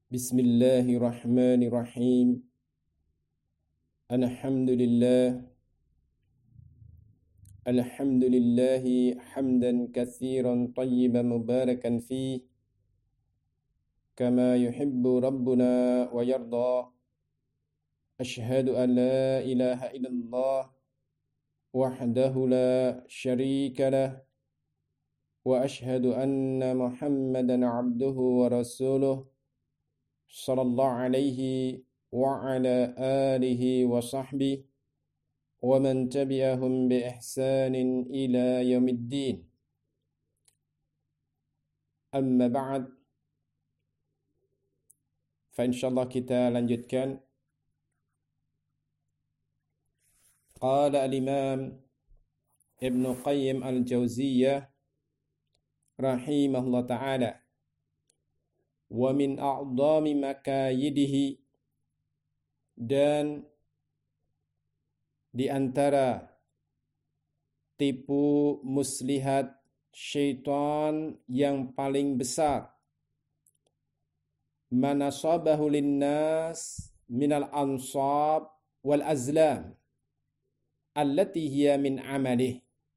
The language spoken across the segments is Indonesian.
Bismillahirrahmanirrahim. Alhamdulillah. Alhamdulillahi hamdan katsiran tayyiban mubarakan fih. Kama yuhibbu rabbuna wa yarda. Ashhadu an la ilaha illallah. Wahdahu la syarika lah. Wa ashhadu anna Muhammadan abduhu wa rasuluh. Sallallahu alaihi wa ala alihi wa sahbihi wa man tabi'ahum bi ihsanin ila yaumiddin. Amma ba'd. Fa insyaallah kita lanjutkan. Qala al-Imam Ibn Qayyim al-Jauziyah rahimahullah ta'ala, wa min a'dhami makayidihi, dan di antara tipu muslihat syaitan yang paling besar, manasabahu linnas minal ansab wal azlam allati hiya min amalih,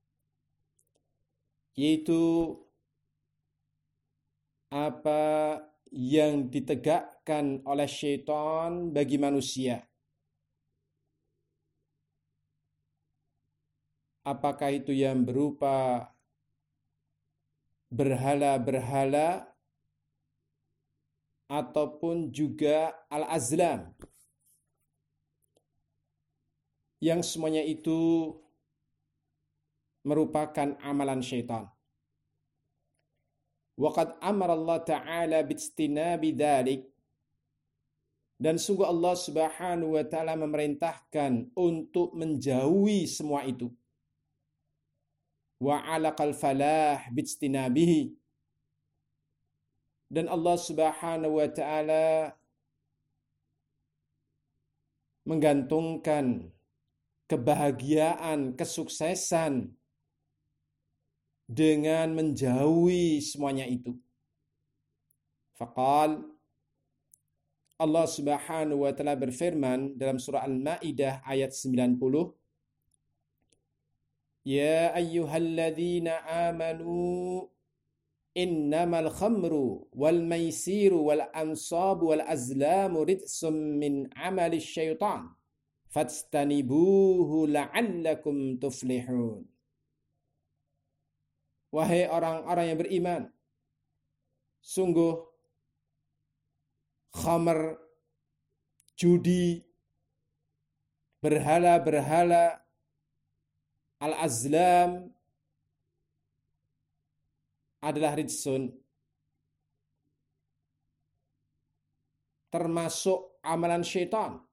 yaitu apa yang ditegakkan oleh syaitan bagi manusia. Apakah itu yang berupa berhala-berhala ataupun juga al-azlam, yang semuanya itu merupakan amalan syaitan. Waqad amara Allah Ta'ala bistinabi dzalik, dan sungguh Allah Subhanahu wa Ta'ala memerintahkan untuk menjauhi semua itu. Wa 'alaqal falah bistinabihi, dan Allah Subhanahu wa Ta'ala menggantungkan kebahagiaan, kesuksesan dengan menjauhi semuanya itu. Faqal, Allah Subhanahu wa Ta'ala berfirman dalam surah Al-Maidah ayat 90, Ya ayyuhalladzina amanu innamal khamru wal maisiru wal ansabu wal azlamu ridsun min amali syaitan fastanibuhu la'allakum tuflihun. Wahai orang-orang yang beriman, sungguh khamr, judi, berhala-berhala, al-azlam adalah ridsun, termasuk amalan syaitan.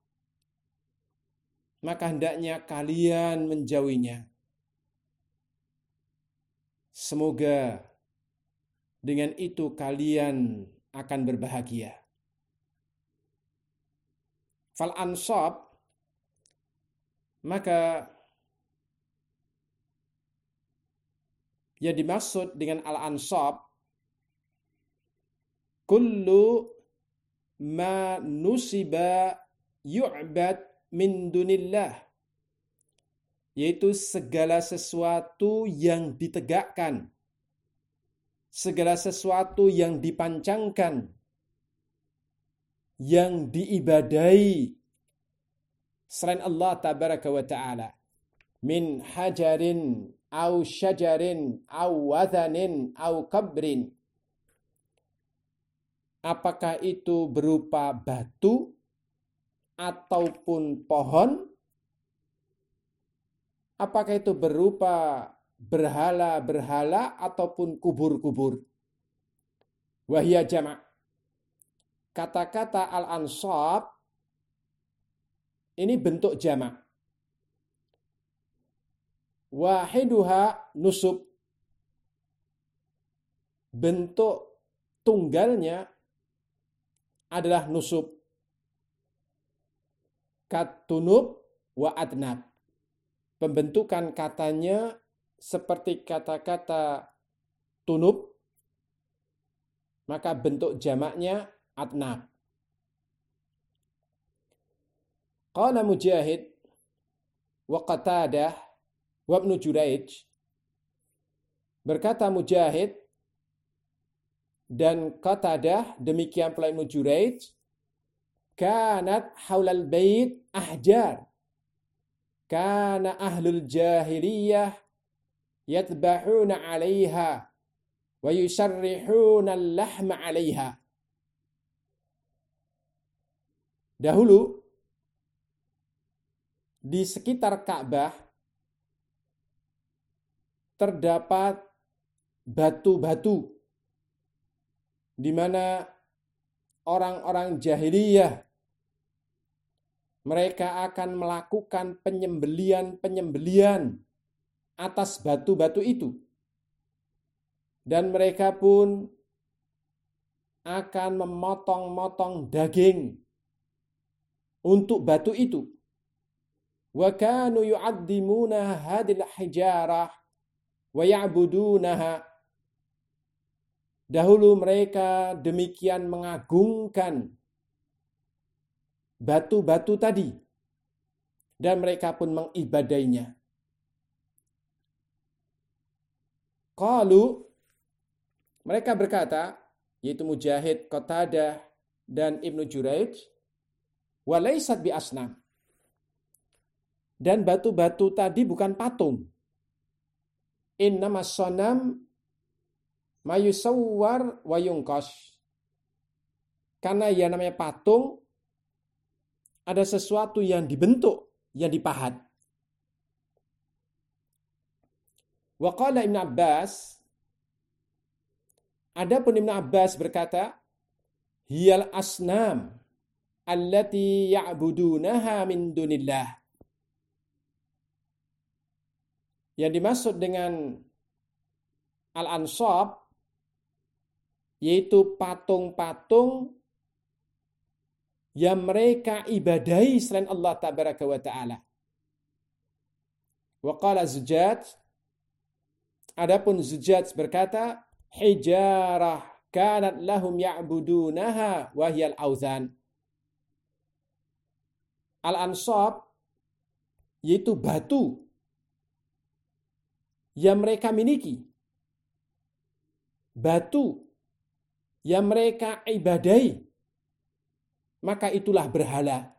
Maka hendaknya kalian menjauhinya. Semoga dengan itu kalian akan berbahagia. Fal ansab, maka yang dimaksud dengan al-ansab, kullu ma nusiba yu'bad min dunillah, yaitu segala sesuatu yang ditegakkan, segala sesuatu yang dipancangkan, yang diibadahi selain Allah tabaraka wa ta'ala, min hajarin au syajarin au wadhanin au kabrin. Apakah itu berupa batu ataupun pohon? Apakah itu berupa berhala-berhala ataupun kubur-kubur? Wahia jama'. Kata-kata al-ansab ini bentuk jama'. Wahiduha nusub, bentuk tunggalnya adalah nusub. Katunub wa adnab, pembentukan katanya seperti kata-kata tunub, maka bentuk jamaknya adnab. Qala Mujahid wa Qatadah wa Ibnu Juraij, berkata Mujahid dan Qatadah, demikian pula Ibnu Juraij, kanat haulal bait ahjar, kana ahlul jahiliyah yatbahuna 'alaiha wa yusarrihuna al-lahma 'alaiha. Dahulu di sekitar Ka'bah terdapat batu-batu di mana orang-orang jahiliyah mereka akan melakukan penyembelian-penyembelian atas batu-batu itu. Dan mereka pun akan memotong-motong daging untuk batu itu. Wa kanu yu'addimuna hadil hijarah wa ya'budunaha. Dahulu mereka demikian mengagungkan batu-batu tadi dan mereka pun mengibadainya. Qalu, mereka berkata, yaitu Mujahid, Qatadah dan Ibnu Juraij, wa laysat bi asnam. Dan batu-batu tadi bukan patung. Innamas sanam mayusawwar wa yungqash. Karena yang namanya patung ada sesuatu yang dibentuk, yang dipahat. Wa qala Ibnu Abbas, adapun Ibnu Abbas berkata, hiyal asnam allati ya'budunaha min dunillah. Yang dimaksud dengan al-ansab yaitu patung-patung yang mereka ibadahi selain Allah tabaraka wa ta'ala. Wa qala Zujaj, adapun Zujaj berkata, hijarah kanat lahum ya'budunaha wa hiyal auzan. Al-ansab yaitu batu yang mereka miliki, batu yang mereka ibadahi, maka itulah berhala.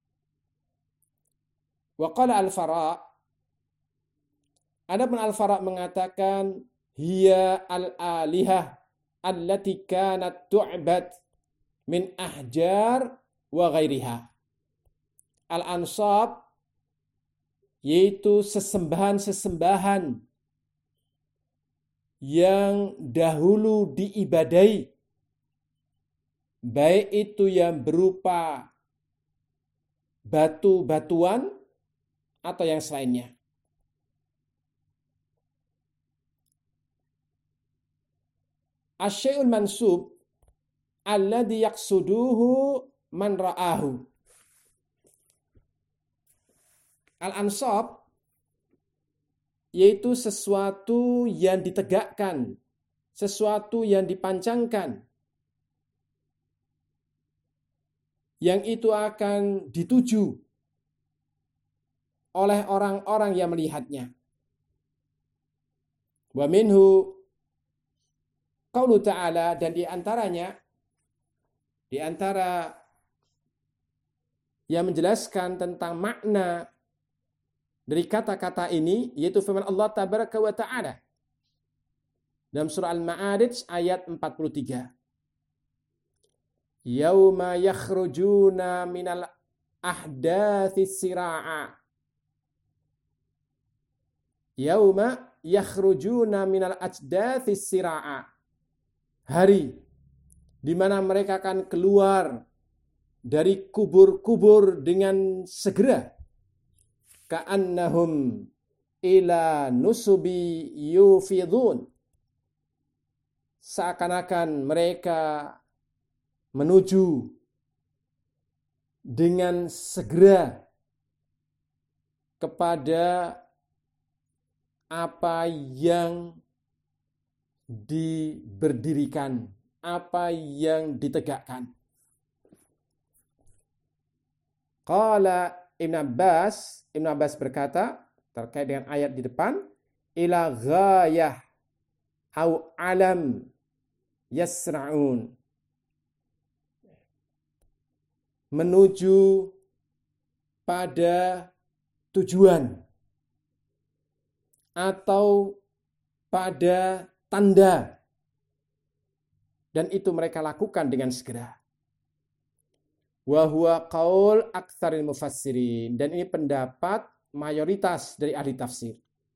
Wa qala al-Fara', adapun al-Fara' mengatakan hiya al-alihah allati kanat tu'bad min ahjar wa ghairiha. Al-ansab yaitu sesembahan-sesembahan yang dahulu diibadahi, baik itu yang berupa batu-batuan atau yang selainnya. Asyai'ul mansub alladhi yaqsuduhu man ra'ahu. Al-ansab yaitu sesuatu yang ditegakkan, sesuatu yang dipancangkan, yang itu akan dituju oleh orang-orang yang melihatnya. Wa minhu qaulu ta'ala, dan di antara yang menjelaskan tentang makna dari kata-kata ini, yaitu firman Allah tabaraka wa ta'ala dalam surah Al-Ma'arij ayat 43. Yauma yakhrujuna minal ahdatsis sira'a. Yauma yakhrujuna minal ajdatsis sira'a. Hari di mana mereka akan keluar dari kubur-kubur dengan segera. Ka'annahum ila nusubi yufidun. Seakan-akan mereka menuju dengan segera kepada apa yang diberdirikan, apa yang ditegakkan. Qala Ibn Abbas berkata terkait dengan ayat di depan, ila ghayah au alam yasra'un, menuju pada tujuan atau pada tanda, dan itu mereka lakukan dengan segera. Wa huwa qaul aktsaril mufassirin, dan ini pendapat mayoritas dari ahli tafsir.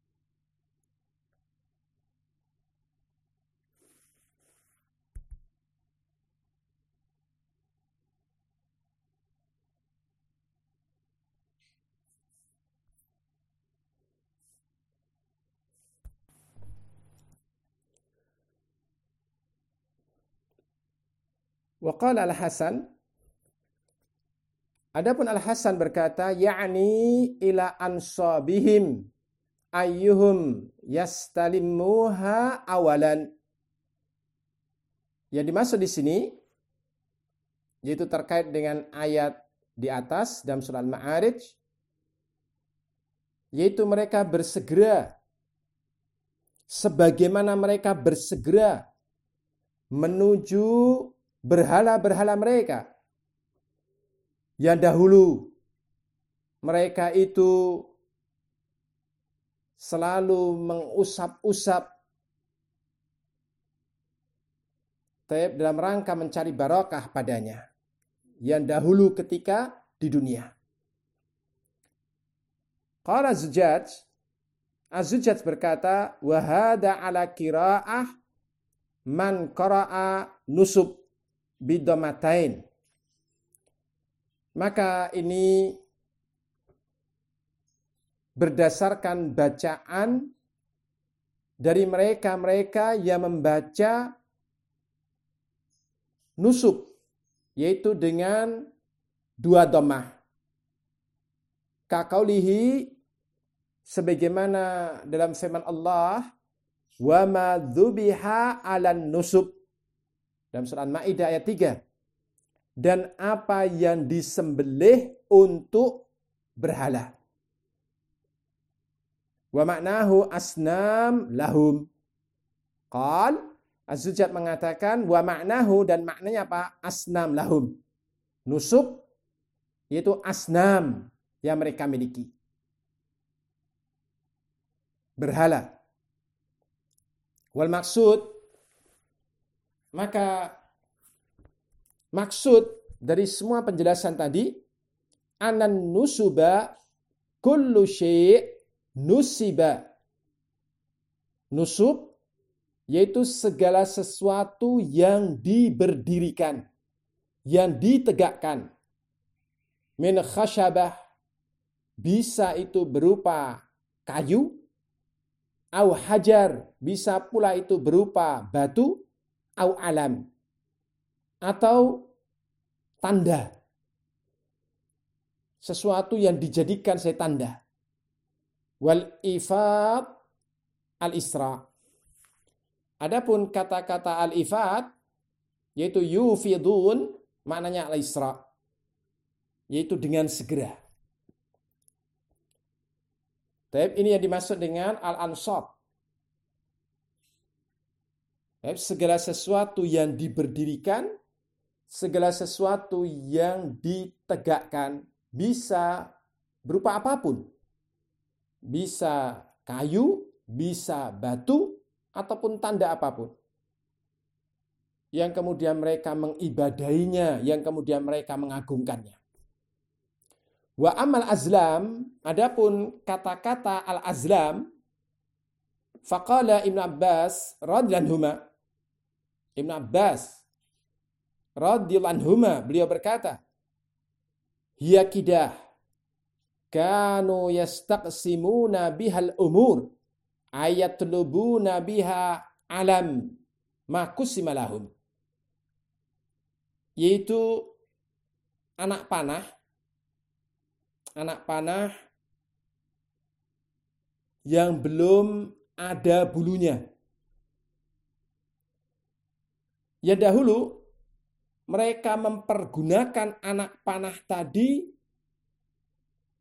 Wa qala Al-Hasan, adapun Al-Hasan berkata, ya'ni ila ansabihim ayyuhum yastalimmuha awalan. Yang dimaksud di sini yaitu terkait dengan ayat di atas dalam surah Al-Ma'arij, yaitu mereka bersegera sebagaimana mereka bersegera menuju berhala-berhala mereka yang dahulu mereka itu selalu mengusap-usap dalam rangka mencari barakah padanya yang dahulu ketika di dunia. Qala Az-Zujjaj berkata, wa hada ala qiraah man qara'a nusub bidomatain. Maka ini berdasarkan bacaan dari mereka-mereka yang membaca nusub, yaitu dengan 2 dhammah. Kaqaulihi, sebagaimana dalam firman Allah, wa ma dzubiha 'alan nusub, dalam surah Al-Maidah ayat 3. Dan apa yang disembelih untuk berhala. Wa ma'nahu asnam lahum. Qal, Az-Zujjaj mengatakan wa ma'nahu, dan maknanya apa? Asnam lahum. Nusub yaitu asnam yang mereka miliki. Berhala. Wal maksud, maka maksud dari semua penjelasan tadi, anan nusuba kullu syai' nusiba. Nusub yaitu segala sesuatu yang diberdirikan, yang ditegakkan. Min khasyabah, bisa itu berupa kayu, au hajar, bisa pula itu berupa batu, au alam, atau tanda. Sesuatu yang dijadikan sebagai tanda. Wal ifad al-isra. Adapun kata-kata al-ifad, yaitu yufidun, maknanya al-isra, yaitu dengan segera. Tapi ini yang dimaksud dengan al-ansab. Segala sesuatu yang diberdirikan, segala sesuatu yang ditegakkan, bisa berupa apapun. Bisa kayu, bisa batu, ataupun tanda apapun. Yang kemudian mereka mengibadahinya, yang kemudian mereka mengagungkannya. Wa amal azlam, adapun kata-kata al-azlam, faqala Ibn Abbas radhiyallahu anhuma. Ibn Abbas radhiyallahu anhuma, beliau berkata, hiya kidah kanu yastaqsimuna bihal umur ayatlubuna biha alam ma kusima lahum. Yaitu anak panah yang belum ada bulunya. Ya dahulu mereka mempergunakan anak panah tadi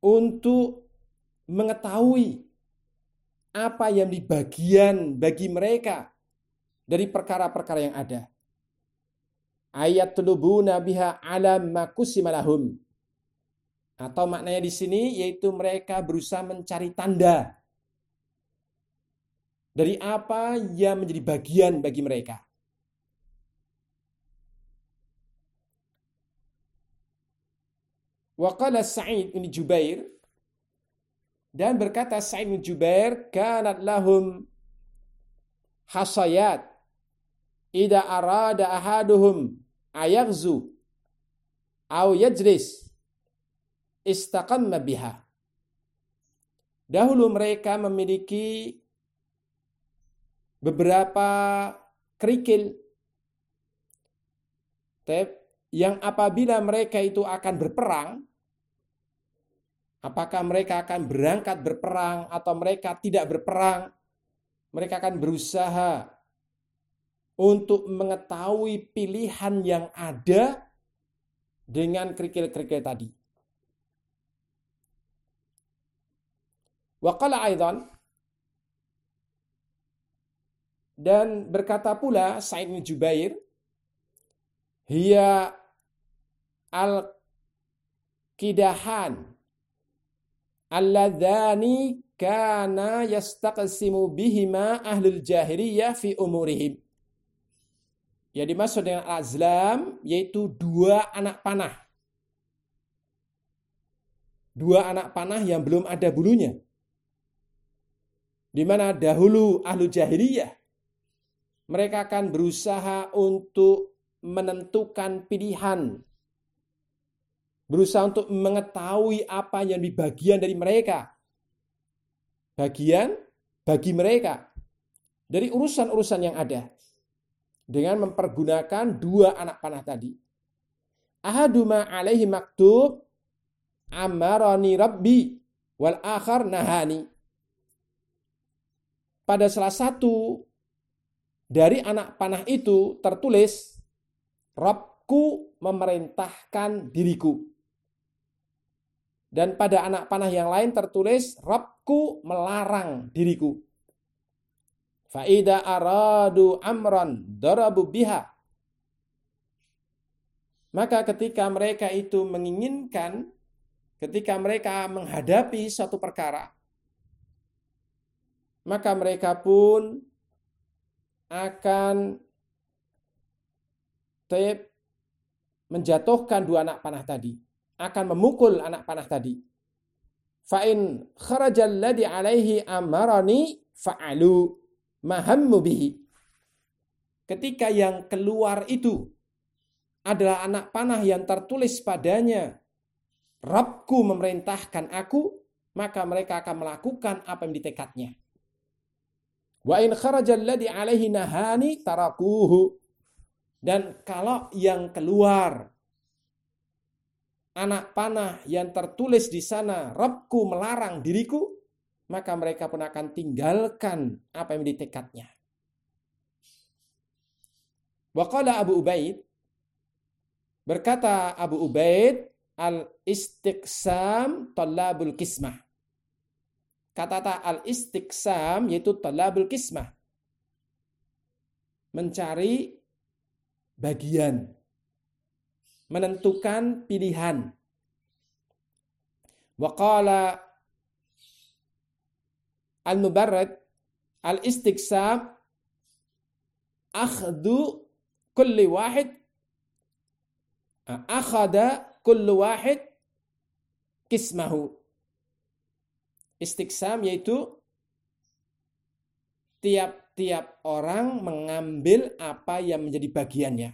untuk mengetahui apa yang di bagian bagi mereka dari perkara-perkara yang ada. Ayat tulubuna biha alam makusimalahum. Atau maknanya di sini yaitu mereka berusaha mencari tanda dari apa yang menjadi bagian bagi mereka. Wa qala Sa'id bin Jubair, dan berkata Sa'id bin Jubair, kanat lahum hasayat idza arada ahaduhum ayaghzu aw yajlis istaqamma biha. Dahulu mereka memiliki beberapa kerikil yang apabila mereka itu akan berperang, apakah mereka akan berangkat berperang atau mereka tidak berperang, mereka akan berusaha untuk mengetahui pilihan yang ada dengan kerikil-kerikil tadi. Wa qala aidan, dan berkata pula Sa'id bin Jubair, hiya al-kidahan alladzani kana yastaqsimu bihima ahlul jahiliyah fi umurihim. Ya, dimaksud dengan azlam yaitu dua anak panah. Dua anak panah yang belum ada bulunya. Di mana dahulu ahlu jahiliyah mereka akan berusaha untuk menentukan pilihan. Berusaha untuk mengetahui apa yang di bagian dari mereka. Bagian bagi mereka dari urusan-urusan yang ada. Dengan mempergunakan dua anak panah tadi. Ahaduma alaihi maktub amarani rabbi wal akhar nahani. Pada salah satu dari anak panah itu tertulis, Rabbku memerintahkan diriku. Dan pada anak panah yang lain tertulis, Rabbku melarang diriku. Fa'ida aradu amran darabu biha. Maka ketika mereka itu menginginkan, ketika mereka menghadapi suatu perkara, maka mereka pun akan menjatuhkan dua anak panah tadi, akan memukul anak panah tadi. Fa'in kharajal ladzi alaihi amarani fa'alu mahammu bihi. Ketika yang keluar itu adalah anak panah yang tertulis padanya, Rabbku memerintahkan aku, maka mereka akan melakukan apa yang ditekadnya. Wa in kharajal ladzi alaihi nahani tarakuhu. Dan kalau yang keluar anak panah yang tertulis di sana, Rabbku melarang diriku, maka mereka pun akan tinggalkan apa yang ditekadnya. Wa qala Abu Ubaid, berkata Abu Ubaid, al-istiqsam talabul kismah. Kata al-istiqsam yaitu talabul kismah. Mencari bagian. Menentukan pilihan. Wa qala al-mubarrad, al-istiqsam akhdu kulli wahid, akhada kullu wahid kismahu. Istiqsam yaitu tiap-tiap orang mengambil apa yang menjadi bagiannya.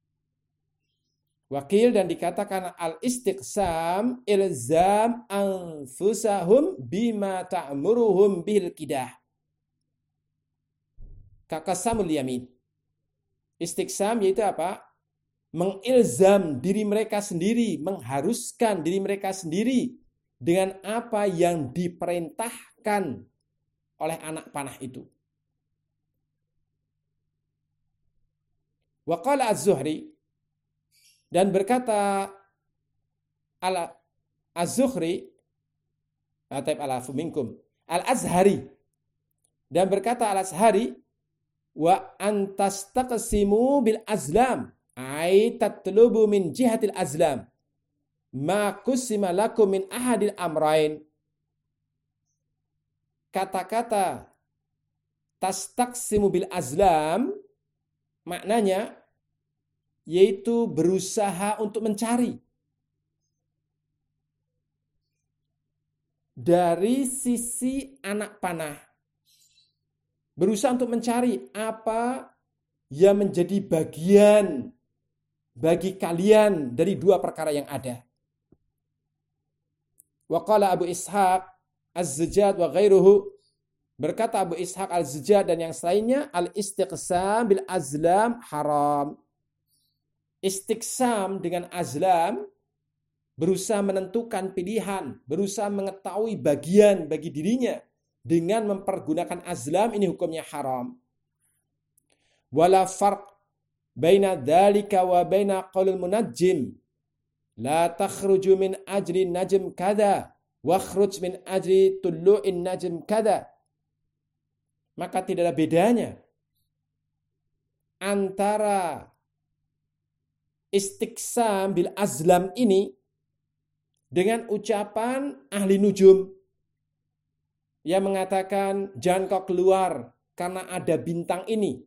Wakil dan dikatakan al-istiqsam ilzam anfusahum bima ta'muruhum bil kidah. Kaqasamul yamin. Istiqsam yaitu apa? Mengilzam diri mereka sendiri, mengharuskan diri mereka sendiri dengan apa yang diperintahkan oleh anak panah itu. Wa qala az-Zuhri, dan berkata Az-Zuhri, Taib alafu minkum. Al-Azhari. Dan berkata Al-Azhari, wa antastaqsimu bil azlam. Ay tatlubu min jihatil azlam. Ma kusima lakum min ahadil amrain. Kata-kata tastaqsimu bil azlam maknanya yaitu berusaha untuk mencari dari sisi anak panah. Berusaha untuk mencari apa yang menjadi bagian bagi kalian dari dua perkara yang ada. Wa qala Abu Ishaq Az-Zujjaj wa ghairuhu, berkata Abu Ishaq Al-Zujjaj dan yang selainnya, al-istiqsam bil azlam haram. Istiqsam dengan azlam, berusaha menentukan pilihan, berusaha mengetahui bagian bagi dirinya dengan mempergunakan azlam, ini hukumnya haram. Wala farq baina dzalika wa baina qaulil munajjim la takhruju min ajri najm kada wa khruj min ajri tulu'in najm kada. Maka tidak ada bedanya antara istiqsam bil azlam ini dengan ucapan ahli nujum yang mengatakan jangan kau keluar karena ada bintang ini,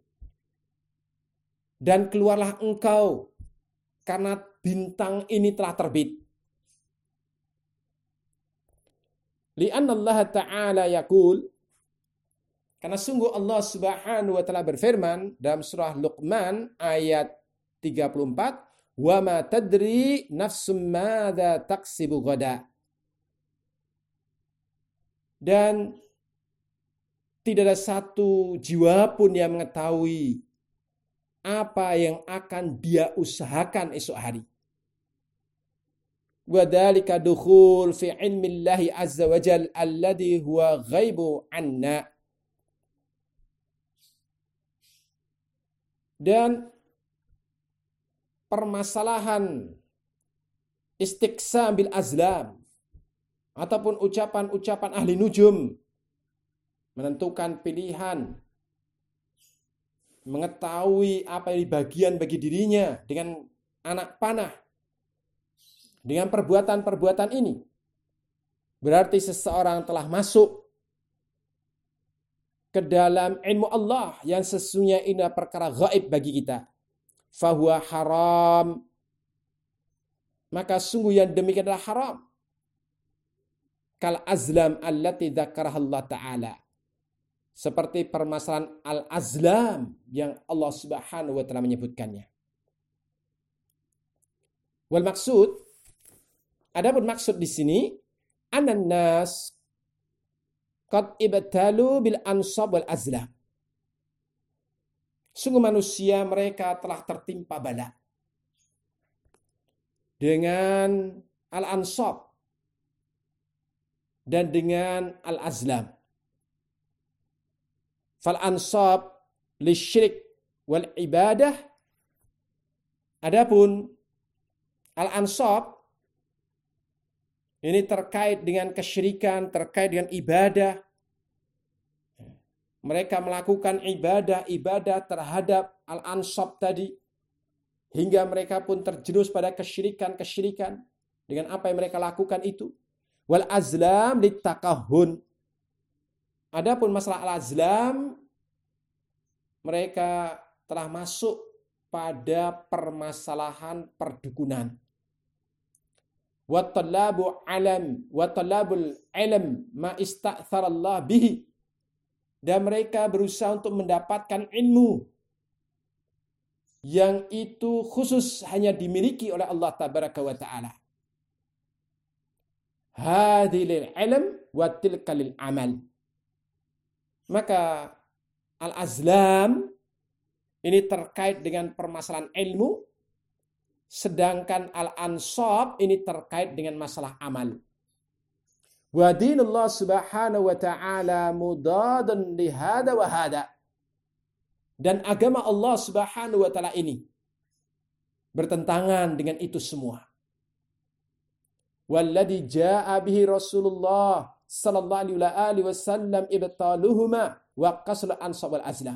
dan keluarlah engkau karena bintang ini telah terbit. Li'anna Allah Ta'ala yaqul, karena sungguh Allah Subhanahu wa taala berfirman dalam surah Luqman ayat 34, wa ma tadri nafsum madza taksibu ghada. Dan tidak ada satu jiwa pun yang mengetahui apa yang akan dia usahakan esok hari. Wa dzalika dukhul fi ilmi Allah azza wa jalla alladhi huwa ghaibu anna. Dan permasalahan istiqsam bil azlam ataupun ucapan-ucapan ahli nujum menentukan pilihan, mengetahui apa yang bagian bagi dirinya dengan anak panah, dengan perbuatan-perbuatan ini, berarti seseorang telah masuk ke dalam ilmu Allah yang sesungguhnya ini perkara gaib bagi kita. Fahuwa haram. Maka sungguh yang demikian adalah haram. Kal azlam allati dzakaraha Allah Ta'ala. Seperti permasalahan al-azlam yang Allah Subhanahu wa taala menyebutkannya. Wal maksud, adapun maksud di sini, anan nas qad ibtalu bil ansab wal azlam. Sungguh manusia mereka telah tertimpa bala dengan al-ansab dan dengan al-azlam. Fal ansab lisyirik wal ibadah. Adapun al-ansab ini terkait dengan kesyirikan, terkait dengan ibadah. Mereka melakukan ibadah terhadap al-ansab tadi, hingga mereka pun terjerumus pada kesyirikan dengan apa yang mereka lakukan itu. Wal azlam litakahun. Adapun masalah al-azlam, mereka telah masuk pada permasalahan perdukunan. Wa talabul ilm ma ista'thara Allah bihi. Dan mereka berusaha untuk mendapatkan ilmu yang itu khusus hanya dimiliki oleh Allah Tabaraka wa Ta'ala. Hadhil ilm wa tilka lil amal. Maka al-azlam ini terkait dengan permasalahan ilmu, sedangkan al-ansab ini terkait dengan masalah amal. Wa dinullah subhanahu wa ta'ala mudadan lihada wa hada. Dan agama Allah subhanahu wa ta'ala ini bertentangan dengan itu semua. Walladhi ja'a bihi Rasulullah sallallahu alaihi wasallam ibtaluhuma wa qasl ansab wal azlam.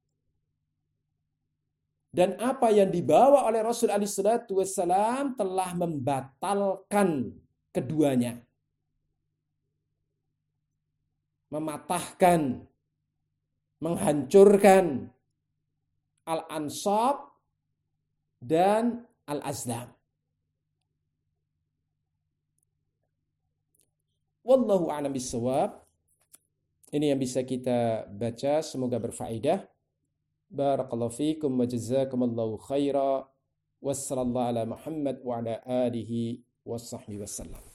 Dan apa yang dibawa oleh Rasul alaihi salatu wasallam telah membatalkan keduanya. Mematahkan, menghancurkan al-ansab dan al-azlam. Wallahu a'lam bissawab. Ini yang bisa kita baca, semoga berfaedah. Barakallahu fikum wa jazakumullahu khaira. Wassallallahu ala Muhammad wa ala alihi wa sahbihi wasallam.